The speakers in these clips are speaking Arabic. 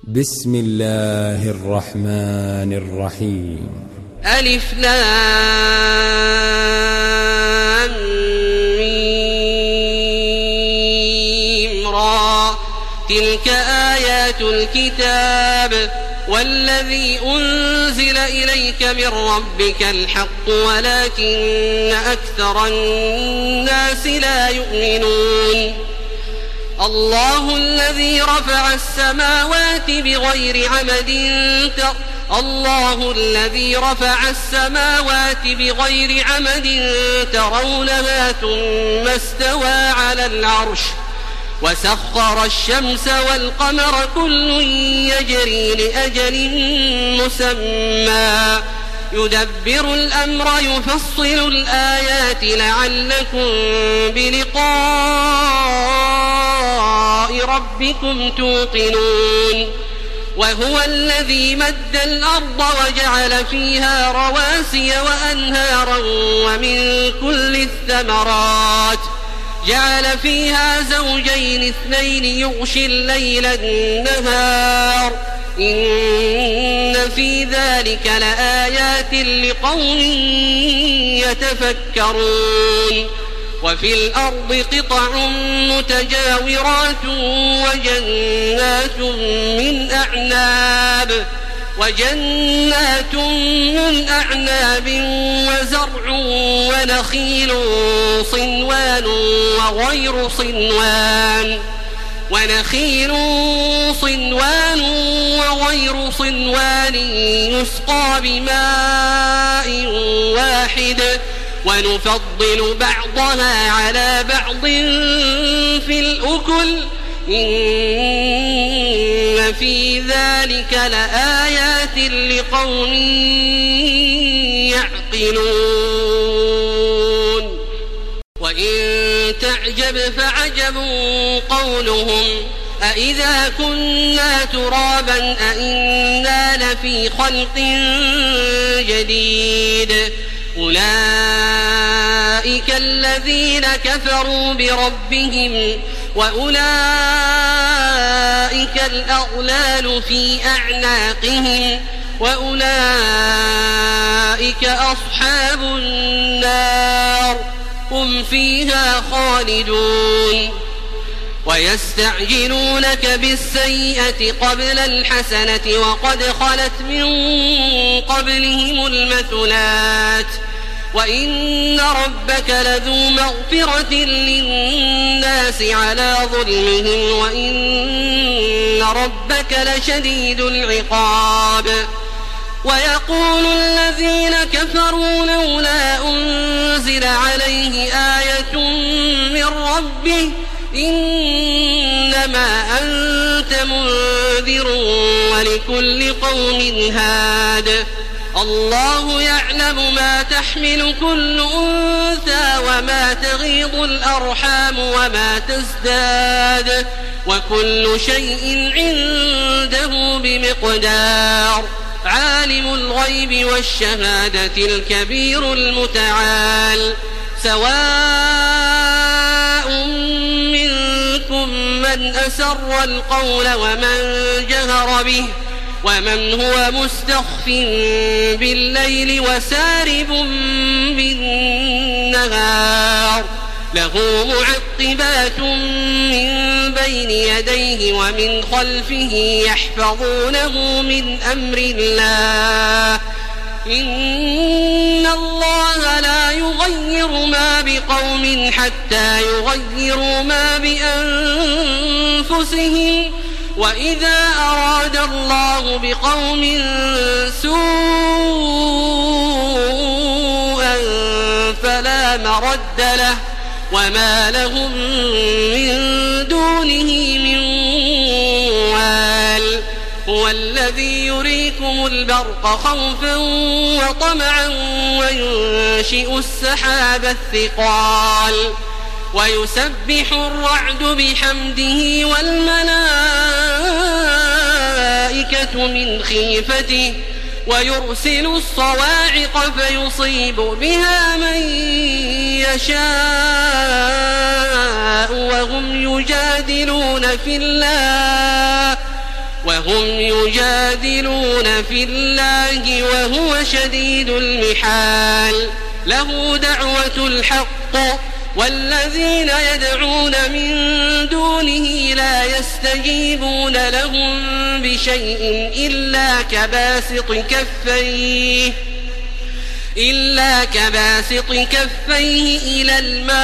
بسم الله الرحمن الرحيم. ألف لام ميم را تلك آيات الكتاب والذي أنزل إليك من ربك الحق ولكن أكثر الناس لا يؤمنون. الله الذي رفع السماوات بغير عمد ترونها ثم استوى على العرش وسخر الشمس والقمر كل يجري لأجل مسمى يدبر الأمر يفصل الآيات لعلكم بلقاء ربكم توقنون. وهو الذي مد الأرض وجعل فيها رواسي وأنهارا ومن كل الثمرات جعل فيها زوجين اثنين يغشي الليل النهار إن في ذلك لآيات لقوم يتفكرون. وفي الأرض قطع متجاورات وجنات من أعناب وزرع ونخيل صنوان وغير صنوان يسقى بماء واحد ونفضل بعضها على بعض في الأكل إن في ذلك لآيات لقوم يعقلون. وإن تعجب فعجب قولهم أإذا كنا ترابا أإنا لفي خلق جديد أولئك الذين كفروا بربهم وأولئك الأغلال في أعناقهم وأولئك أصحاب النار هم فيها خالدون. ويستعجلونك بالسيئة قبل الحسنة وقد خلت من قبلهم المثلات وإن ربك لذو مغفرة للناس على ظلمهم وإن ربك لشديد العقاب. ويقول الذين كفروا لولا أنزل عليه آية من ربه إنما أنت منذر ولكل قوم هاد. الله يعلم ما تحمل كل أنثى وما تغيض الأرحام وما تزداد وكل شيء عنده بمقدار. عالم الغيب والشهادة الكبير المتعال سواء منكم من أسر القول ومن جهر به ومن هو مستخف بالليل وسارب بالنهار له معقبات من بين يديه ومن خلفه يحفظونه من أمر الله إن الله لا يغير ما بقوم حتى يغيروا ما بأنفسهم وإذا أراد الله بقوم سوءا فلا مرد له وما لهم من دونه من وال. هو الذي يريكم البرق خوفا وطمعا وينشئ السحاب الثقال ويسبح الرعد بحمده والملائكة من خيفته ويرسل الصواعق فيصيب بها من يشاء وهم وهم يجادلون في الله وهو شديد المحال له دعوة الحق والذين يدعون من دونه لا يستجيبون لهم بشيء إلا كباسط كفيه إلى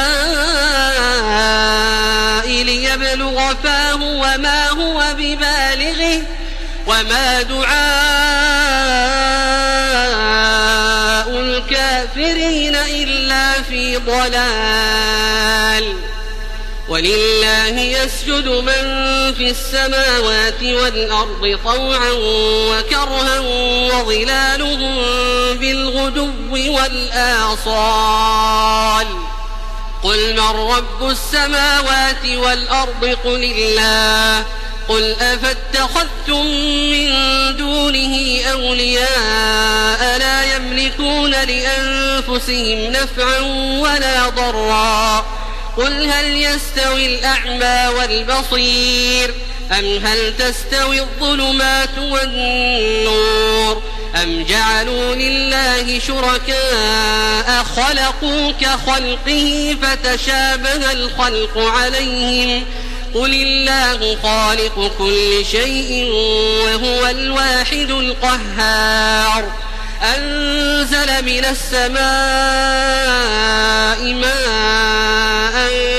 الماء ليبلغ فاه وما هو ببالغه وما دعاء الكافرين إلا في ضلال ولله يسجد من في السماوات والأرض طوعا وكرها وظلالهم بالغدو والآصال قل من رب السماوات والأرض قل الله قل أفاتخذتم من دونه أولياء لا يملكون لأنفسهم نفعا ولا ضرا قل هل يستوي الأعمى والبصير أم هل تستوي الظلمات والنور أم جعلوا لله شركاء خلقوا كخلقه فتشابه الخلق عليهم قل الله خالق كل شيء وهو الواحد القهار أنزل من السماء ماء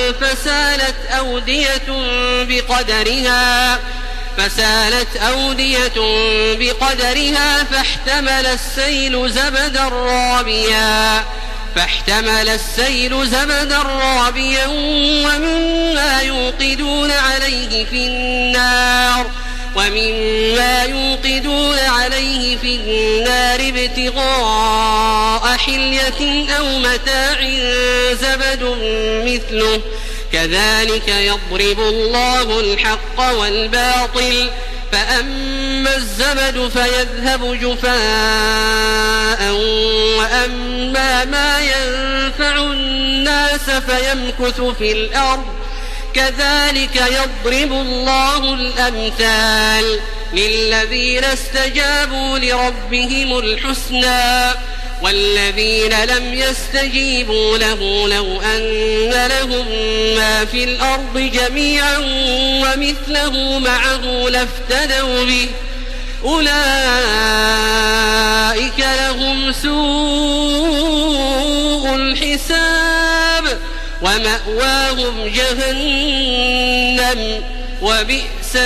فسالت أودية بقدرها فاحتمل السيل زبدا رابيا ومما يوقدون عليه في النار ابتغاء حلية أو متاع زبد مثله كذلك يضرب الله الحق والباطل فأما الزبد فيذهب جفاء وأما ما ينفع الناس فيمكث في الأرض كذلك يضرب الله الأمثال للذين استجابوا لربهم الحسنى والذين لم يستجيبوا له لو أن لهم ما في الأرض جميعا ومثله معه لافتدوا به أولئك لهم سوء الحساب ومأواهم جهنم وبئس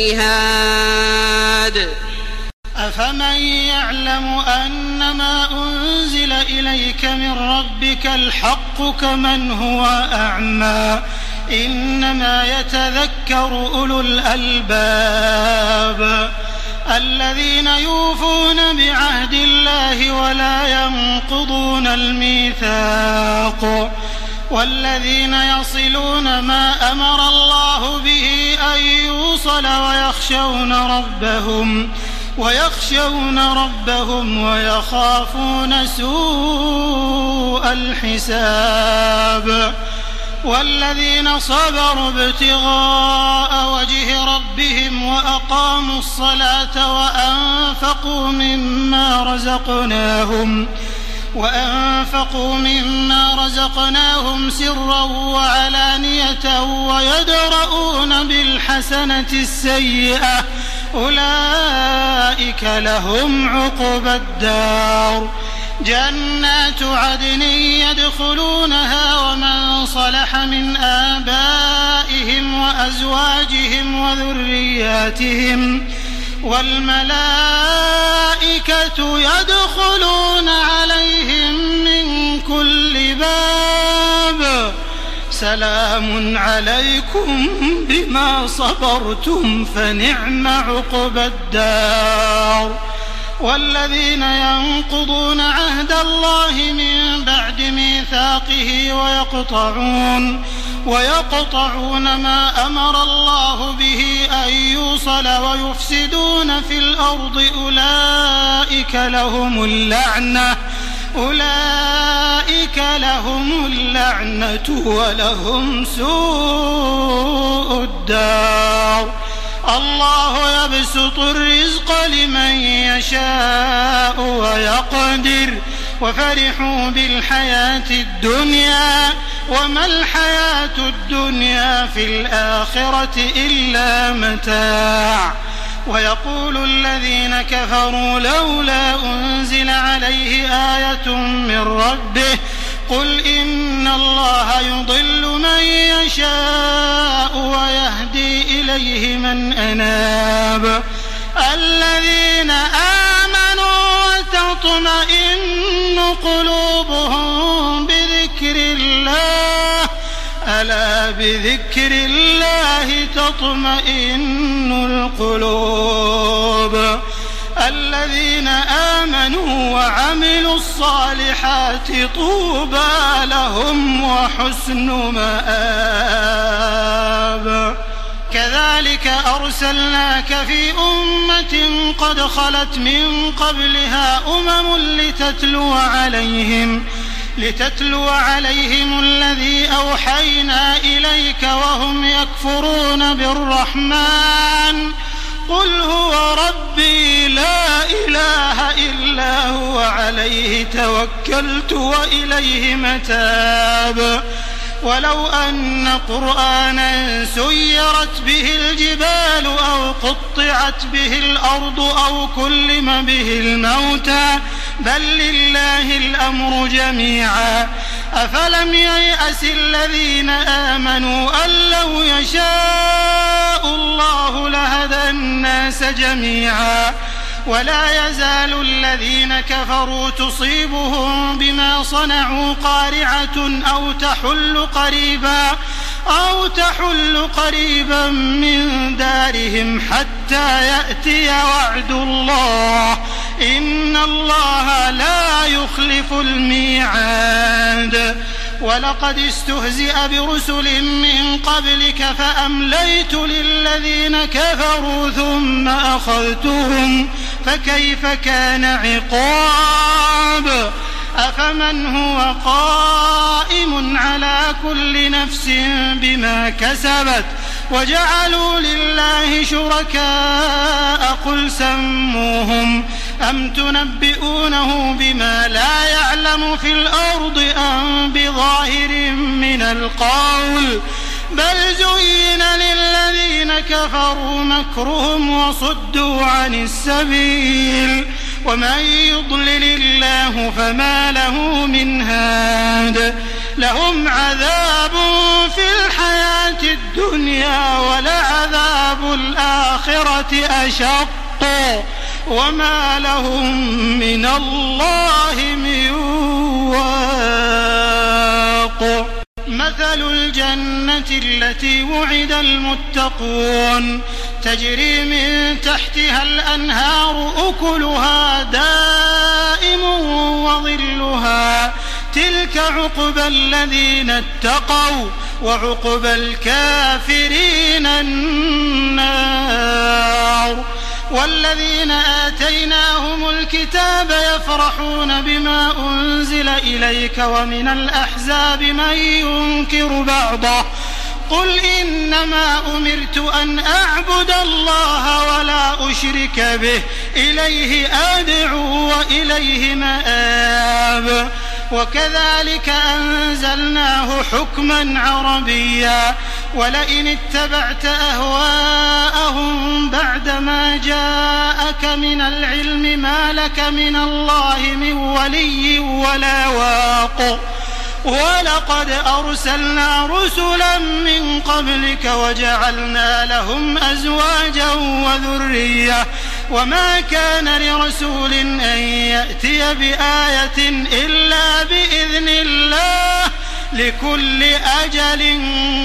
المهاد أفمن يعلم أنما أنزل إليك من ربك الحق كمن هو أعمى إنما يتذكر أولو الألباب الذين يوفون بعهد الله ولا ينقضون الميثاق والذين يصلون ما أمر الله به أن يوصل ويخشون ربهم ويخافون سوء الحساب والذين صبروا ابتغاء وجه ربهم وأقاموا الصلاة وأنفقوا مما رزقناهم سرا وعلانية ويدرؤون بالحسنة السيئة أولئك لهم عقبى الدار جنات عدن يدخلونها ومن صلح من آبائهم وأزواجهم وذرياتهم والملائكة يدخلون عليهم من كل باب سلام عليكم بما صبرتم فنعم عقبى الدار والذين ينقضون عهد الله من بعد ميثاقه ويقطعون ما أمر الله به أن يوصل ويفسدون في الأرض أولئك لهم اللعنة ولهم سوء الدار الله يبسط الرزق لمن يشاء ويقدر وفرحوا بالحياة الدنيا وما الحياة الدنيا في الآخرة إلا متاع ويقول الذين كفروا لولا أنزل عليه آية من ربه قل إن الله يضل من يشاء ويهدي إليه من أناب الذين آمنوا وتطمئن قلوبهم بذكر الله ألا بذكر الله تطمئن القلوب الذين آمنوا وعملوا الصالحات طوبى لهم وحسن مآب كذلك أرسلناك في أمة قد خلت من قبلها أمم لتتلو عليهم الذي أوحينا إليك وهم يكفرون بالرحمن قل هو ربي لا إله إلا هو عليه توكلت وإليه متاب ولو أن قرآنا سيرت به الجبال أو قطعت به الأرض أو كلم به الموتى بل لله الأمر جميعا أفلم ييأس الذين آمنوا أن لو يشاء الله لهدى الناس جميعا ولا يزال الذين كفروا تصيبهم بما صنعوا قارعة أو تحل قريبا من دارهم حتى يأتي وعد الله إن الله لا يخلف الميعاد ولقد استهزئ برسل من قبلك فأمليت للذين كفروا ثم أخذتهم فكيف كان عقاب أفمن هو قائم على كل نفس بما كسبت وجعلوا لله شركاء قل سموهم أم تنبئونه بما لا يعلم في الأرض أم بظاهر من القول بل زين للذين كفروا مكرهم وصدوا عن السبيل ومن يضلل الله فما له من هاد لهم عذاب في الحياة الدنيا ولعذاب الآخرة أشق وما لهم من الله من واق مثل الجنة التي وعد المتقون تجري من تحتها الأنهار أكلها دائم وظلها تلك عقبى الذين اتقوا وعقبى الكافرين النار والذين آتيناهم الكتاب يفرحون بما أنزل إليك ومن الأحزاب من ينكر بعضه قل إنما أمرت أن أعبد الله ولا أشرك به إليه أدعو وإليه مآب وكذلك أنزلناه حكما عربيا ولئن اتبعت أهواءهم بعدما جاءك من العلم ما لك من الله من ولي ولا واق ولقد أرسلنا رسلا من قبلك وجعلنا لهم أزواجا وذرية وما كان لرسول أن يأتي بآية إلا بإذن الله لكل أجل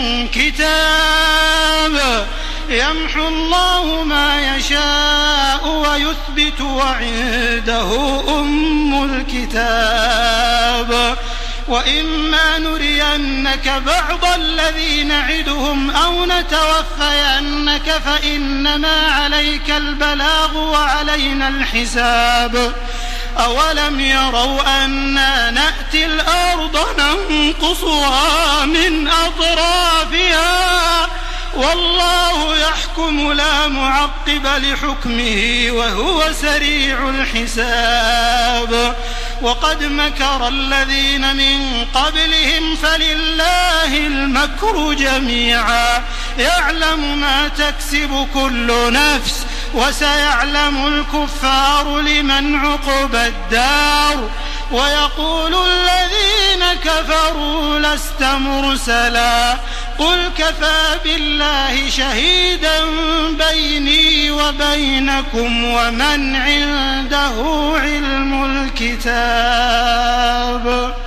كتاب يمحو الله ما يشاء ويثبت وعنده أم الكتاب وإما نرينك بعض الذي نعدهم أو نتوفينك فإنما عليك البلاغ وعلينا الحساب أولم يروا أنا نأتي الأرض ننقصها من أطرافها والله يحكم لا معقب لحكمه وهو سريع الحساب وقد مكر الذين من قبلهم فلله المكر جميعا يعلم ما تكسب كل نفس وسيعلم الكفار لمن عقبى الدار ويقول الذين كفروا لست مرسلا قل كفى بالله شهيدا بيني وبينكم ومن عنده علم الكتاب